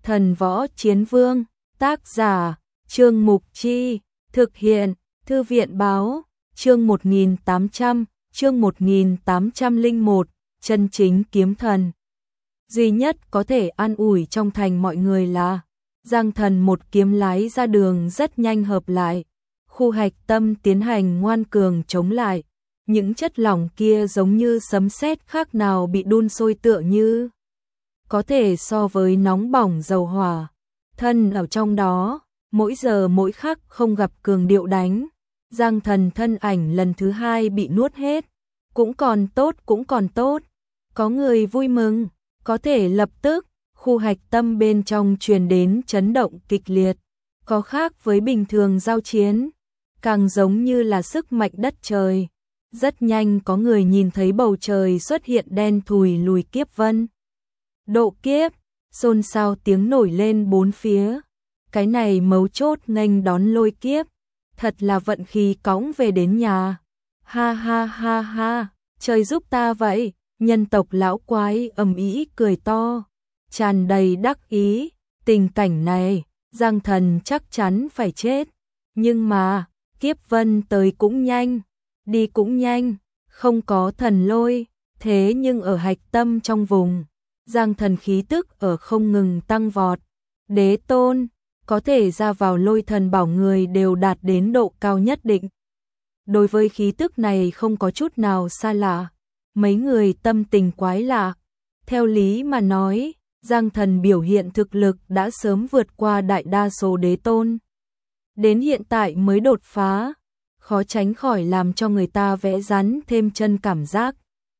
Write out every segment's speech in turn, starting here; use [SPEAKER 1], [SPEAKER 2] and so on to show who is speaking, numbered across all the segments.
[SPEAKER 1] Thần Võ Chiến Vương, tác giả, Trương Mục Chi, thực hiện, Thư viện Báo, chương 1801, chân chính kiếm thần. Duy nhất có thể an ủi trong thành mọi người là, Giang Thần một kiếm lái ra đường rất nhanh hợp lại, khu hạch tâm tiến hành ngoan cường chống lại, những chất lỏng kia giống như sấm sét khác nào bị đun sôi tựa như có thể so với nóng bỏng dầu hỏa, thân ở trong đó, mỗi giờ mỗi khắc không gặp cường điệu đánh. Giang Thần thân ảnh lần thứ hai bị nuốt hết, cũng còn tốt, có người vui mừng, có thể lập tức, khu hạch tâm bên trong truyền đến chấn động kịch liệt, có khác với bình thường giao chiến, càng giống như là sức mạnh đất trời. Rất nhanh có người nhìn thấy bầu trời xuất hiện đen thùi lùi kiếp vân. Độ kiếp, xôn xao tiếng nổi lên bốn phía. Cái này mấu chốt nghênh đón lôi kiếp, thật là vận khí cõng về đến nhà. Ha ha ha ha, trời giúp ta vậy, nhân tộc lão quái ầm ĩ cười to, tràn đầy đắc ý, tình cảnh này, Giang Thần chắc chắn phải chết. Nhưng mà, kiếp vân tới cũng nhanh, đi cũng nhanh, không có thần lôi, thế nhưng ở hạch tâm trong vùng, Giang Thần khí tức ở không ngừng tăng vọt. Đế tôn, có thể ra vào lôi thần bảo người đều đạt đến độ cao nhất định. Đối với khí tức này không có chút nào xa lạ, mấy người tâm tình quái lạ. Theo lý mà nói, Giang Thần biểu hiện thực lực đã sớm vượt qua đại đa số đế tôn. Đến hiện tại mới đột phá, khó tránh khỏi làm cho người ta vẽ rắn thêm chân cảm giác.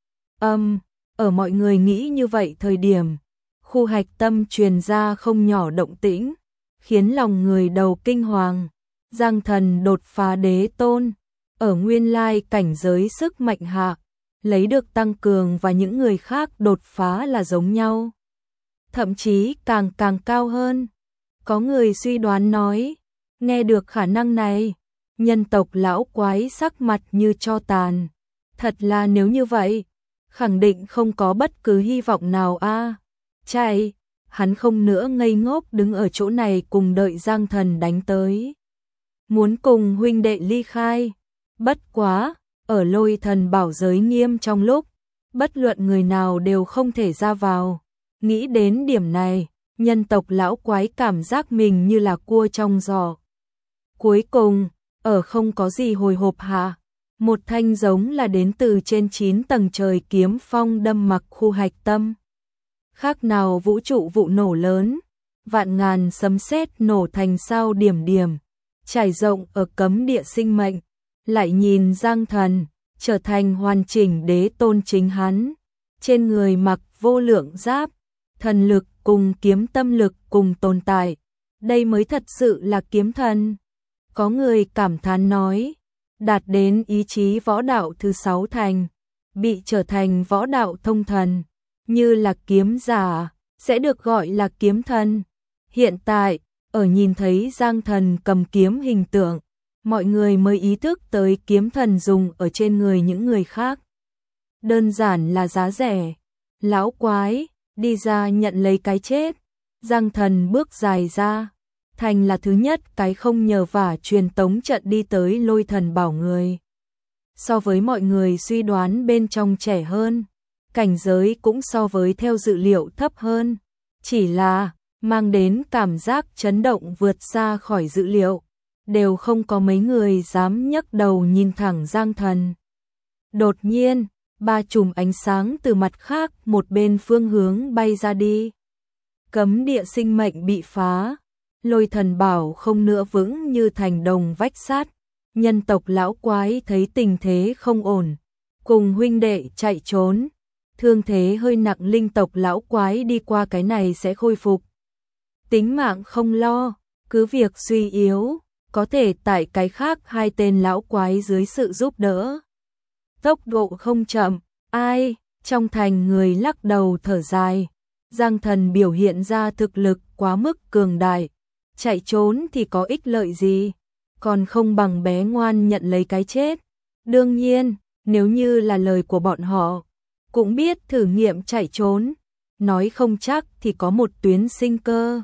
[SPEAKER 1] Ở mọi người nghĩ như vậy thời điểm, khu hạch tâm truyền ra không nhỏ động tĩnh, khiến lòng người đầu kinh hoàng. Giang Thần đột phá đế tôn, ở nguyên lai cảnh giới sức mạnh hạ, lấy được tăng cường và những người khác đột phá là giống nhau. Thậm chí càng cao hơn. Có người suy đoán nói, nghe được khả năng này, nhân tộc lão quái sắc mặt như tro tàn. Thật là nếu như vậy, khẳng định không có bất cứ hy vọng nào a. Chạy, hắn không nữa ngây ngốc đứng ở chỗ này cùng đợi Giang Thần đánh tới. Muốn cùng huynh đệ ly khai, bất quá, ở lôi thần bảo giới nghiêm trong lúc, bất luận người nào đều không thể ra vào. Nghĩ đến điểm này, nhân tộc lão quái cảm giác mình như là cua trong giò. Cuối cùng, ở không có gì hồi hộp hạ, một thanh giống là đến từ trên 9 tầng trời kiếm phong đâm mặc khu hạch tâm. Khác nào vũ trụ vụ nổ lớn, vạn ngàn sấm sét nổ thành sao điểm điểm, trải rộng ở cấm địa sinh mệnh. Lại nhìn Giang Thần, trở thành hoàn chỉnh đế tôn chính hắn, trên người mặc vô lượng giáp, thần lực cùng kiếm tâm lực cùng tồn tại, đây mới thật sự là kiếm thần. Có người cảm thán nói, đạt đến ý chí võ đạo thứ 6 thành, bị trở thành võ đạo thông thần, như là kiếm giả, sẽ được gọi là kiếm thần. Hiện tại, ở nhìn thấy Giang Thần cầm kiếm hình tượng, mọi người mới ý thức tới kiếm thần dùng ở trên người những người khác. Đơn giản là giá rẻ. Lão quái, đi ra nhận lấy cái chết. Giang Thần bước dài ra, thành là thứ nhất cái không nhờ vả truyền tống trận đi tới lôi thần bảo người. So với mọi người suy đoán bên trong trẻ hơn, cảnh giới cũng so với theo dự liệu thấp hơn, chỉ là mang đến cảm giác chấn động vượt xa khỏi dự liệu, đều không có mấy người dám nhấc đầu nhìn thẳng Giang Thần. Đột nhiên, 3 chùm ánh sáng từ mặt khác một bên phương hướng bay ra đi. Cấm địa sinh mệnh bị phá, lôi thần bảo không nữa vững như thành đồng vách sắt. Nhân tộc lão quái thấy tình thế không ổn, cùng huynh đệ chạy trốn. Thương thế hơi nặng linh tộc lão quái đi qua cái này sẽ khôi phục. Tính mạng không lo, cứ việc suy yếu, có thể tại cái khác 2 tên lão quái dưới sự giúp đỡ. Tốc độ không chậm, ai, trong thành người lắc đầu thở dài. Giang Thần biểu hiện ra thực lực quá mức cường đại, chạy trốn thì có ích lợi gì, còn không bằng bé ngoan nhận lấy cái chết. Đương nhiên, nếu như là lời của bọn họ, cũng biết thử nghiệm chạy trốn, nói không chắc thì có một tuyến sinh cơ.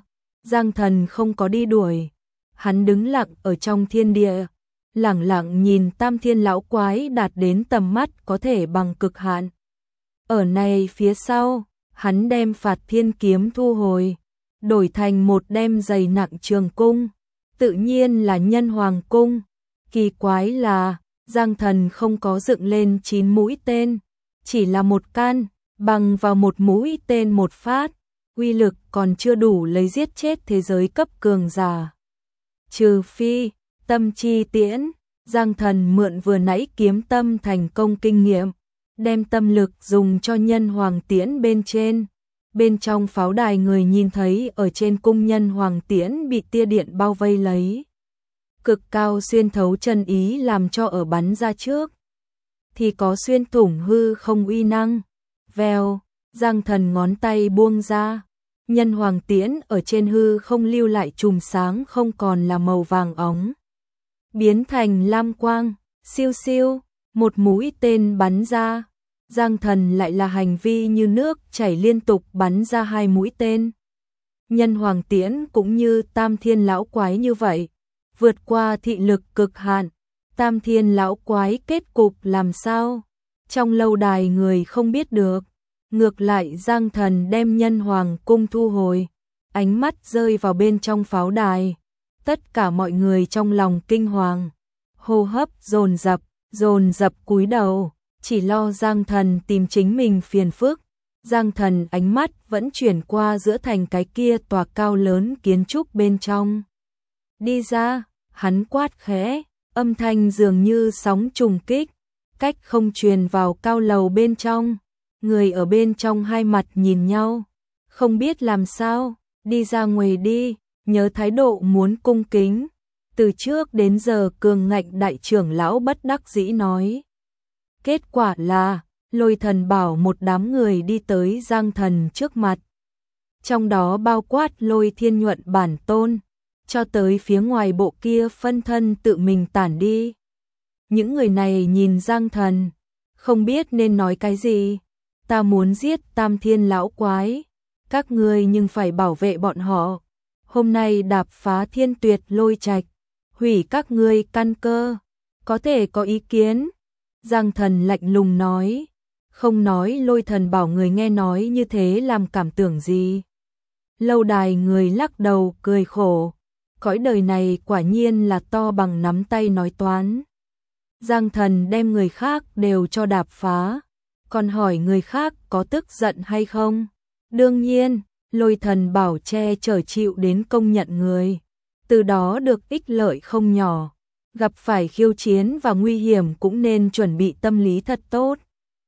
[SPEAKER 1] Giang Thần không có đi đuổi, hắn đứng lặng ở trong thiên địa, lẳng lặng nhìn Tam Thiên lão quái đạt đến tầm mắt có thể bằng cực hạn. Ở này phía sau, hắn đem Phạt Thiên kiếm thu hồi, đổi thành một đem dày nặng trường cung, tự nhiên là Nhân Hoàng cung. Kỳ quái là, Giang Thần không có dựng lên 9 mũi tên, chỉ là một can, bằng vào một mũi tên một phát, uy lực còn chưa đủ lấy giết chết thế giới cấp cường giả. Trừ phi, tâm chi tiễn, Giang Thần mượn vừa nãy kiếm tâm thành công kinh nghiệm, đem tâm lực dùng cho Nhân Hoàng tiễn bên trên. Bên trong pháo đài người nhìn thấy ở trên cung Nhân Hoàng tiễn bị tia điện bao vây lấy. Cực cao xuyên thấu chân ý làm cho ở bắn ra trước thì có xuyên thủng hư không uy năng. Vèo, Giang Thần ngón tay buông ra, Nhân Hoàng tiễn ở trên hư không lưu lại chùm sáng không còn là màu vàng óng, biến thành lam quang, siêu siêu, một mũi tên bắn ra. Giang Thần lại là hành vi như nước chảy liên tục bắn ra 2 mũi tên. Nhân Hoàng tiễn cũng như Tam Thiên lão quái như vậy, vượt qua thị lực cực hạn. Tam Thiên lão quái kết cục làm sao? Trong lâu đài người không biết được. Ngược lại Giang Thần đem Nhân Hoàng cung thu hồi, ánh mắt rơi vào bên trong pháo đài. Tất cả mọi người trong lòng kinh hoàng, hô hấp dồn dập cúi đầu, chỉ lo Giang Thần tìm chính mình phiền phức. Giang Thần ánh mắt vẫn chuyển qua giữa thành cái kia tòa cao lớn kiến trúc bên trong. Đi ra, hắn quát khẽ, âm thanh dường như sóng trùng kích, cách không truyền vào cao lầu bên trong. Người ở bên trong hai mặt nhìn nhau, không biết làm sao, đi ra ngoài đi, nhớ thái độ muốn cung kính. Từ trước đến giờ cường ngạnh đại trưởng lão bất đắc dĩ nói. Kết quả là, Lôi Thần bảo một đám người đi tới Giang Thần trước mặt. Trong đó bao quát Lôi Thiên Nhuận bản tôn, cho tới phía ngoài bộ kia phân thân tự mình tản đi. Những người này nhìn Giang Thần, không biết nên nói cái gì. Ta muốn giết Tam Thiên lão quái, các ngươi nhưng phải bảo vệ bọn họ. Hôm nay đạp phá Thiên Tuyệt Lôi Trạch, hủy các ngươi căn cơ, có thể có ý kiến? Giang Thần lạnh lùng nói, không nói. Lôi Thần bảo người nghe nói như thế làm cảm tưởng gì. Lâu đài người lắc đầu cười khổ, cõi đời này quả nhiên là to bằng nắm tay nói toán. Giang Thần đem người khác đều cho đạp phá, còn hỏi người khác có tức giận hay không? Đương nhiên, Lôi Thần bảo che chở chịu đến công nhận người, từ đó được ích lợi không nhỏ. Gặp phải khiêu chiến và nguy hiểm cũng nên chuẩn bị tâm lý thật tốt.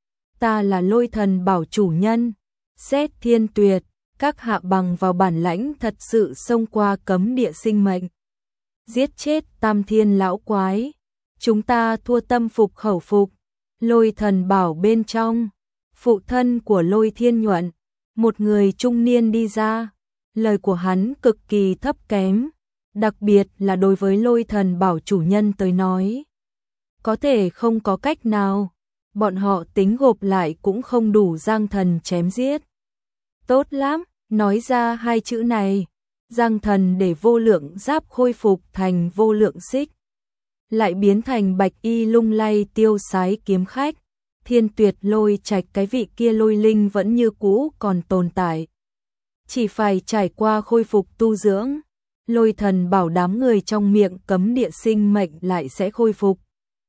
[SPEAKER 1] Ta là Lôi Thần bảo chủ nhân, xét Thiên Tuyệt, các hạ bằng vào bản lãnh thật sự xông qua cấm địa sinh mệnh, giết chết Tam Thiên lão quái, chúng ta thua tâm phục khẩu phục. Lôi Thần bảo bên trong, phụ thân của Lôi Thiên Nhuận, một người trung niên đi ra. Lời của hắn cực kỳ thấp kém, đặc biệt là đối với Lôi Thần bảo chủ nhân tới nói. Có thể không có cách nào, bọn họ tính gộp lại cũng không đủ Giang Thần chém giết. Tốt lắm, nói ra 2 chữ này, Giang Thần để vô lượng giáp khôi phục thành vô lượng xích, lại biến thành bạch y lung lay tiêu sái kiếm khách. Thiên Tuyệt Lôi Trạch cái vị kia lôi linh vẫn như cũ còn tồn tại, chỉ phải trải qua khôi phục tu dưỡng. Lôi Thần bảo đám người trong miệng cấm địa sinh mệnh lại sẽ khôi phục.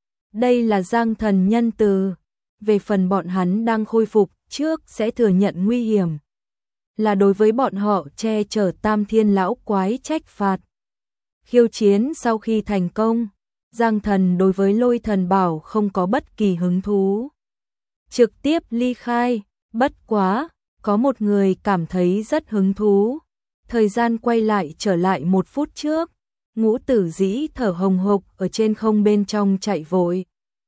[SPEAKER 1] Đây là Giang Thần nhân từ. Về phần bọn hắn đang khôi phục trước sẽ thừa nhận nguy hiểm, là đối với bọn họ che chở Tam Thiên lão quái trách phạt. Khiêu chiến sau khi thành công, Giang Thần đối với Lôi Thần bảo không có bất kỳ hứng thú, trực tiếp ly khai. Bất quá, có một người cảm thấy rất hứng thú. Thời gian quay lại trở lại 1 phút trước, Ngũ Tử Dĩ thở hồng hộc ở trên không bên trong chạy vội.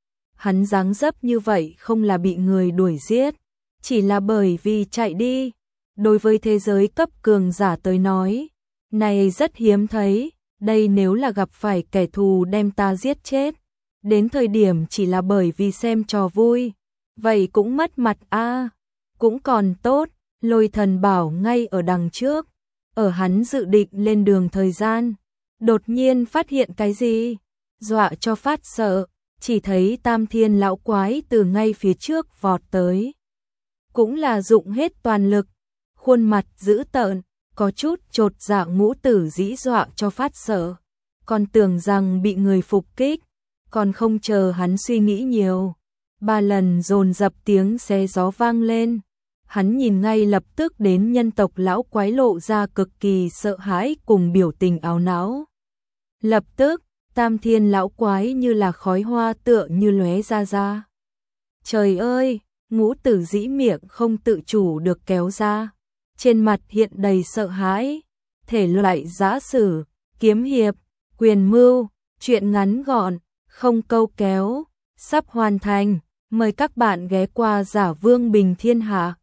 [SPEAKER 1] Hắn dáng dấp như vậy không là bị người đuổi giết, chỉ là bởi vì chạy đi. Đối với thế giới cấp cường giả tới nói, này rất hiếm thấy. Đây nếu là gặp phải kẻ thù đem ta giết chết, đến thời điểm chỉ là bởi vì xem trò vui, vậy cũng mất mặt a. Cũng còn tốt, Lôi Thần bảo ngay ở đằng trước, ở hắn dự định lên đường thời gian, đột nhiên phát hiện cái gì, dọa cho phát sợ, chỉ thấy Tam Thiên lão quái từ ngay phía trước vọt tới. Cũng là dụng hết toàn lực, khuôn mặt dữ tợn, có chút chột dạ. Ngũ Tử Dĩ dọa cho phát sợ, còn tưởng rằng bị người phục kích, còn không chờ hắn suy nghĩ nhiều. 3 lần dồn dập tiếng xé gió vang lên, hắn nhìn ngay lập tức đến nhân tộc lão quái lộ ra cực kỳ sợ hãi cùng biểu tình ảo não. Lập tức, Tam Thiên lão quái như là khói hoa tựa như lóe ra. Trời ơi, Ngũ Tử Dĩ miệng không tự chủ được kéo ra, trên mặt hiện đầy sợ hãi. Thể loại giã sử, kiếm hiệp, quyền mưu, truyện ngắn gọn, không câu kéo, sắp hoàn thành. Mời các bạn ghé qua Giả Vương Bình Thiên Hạ.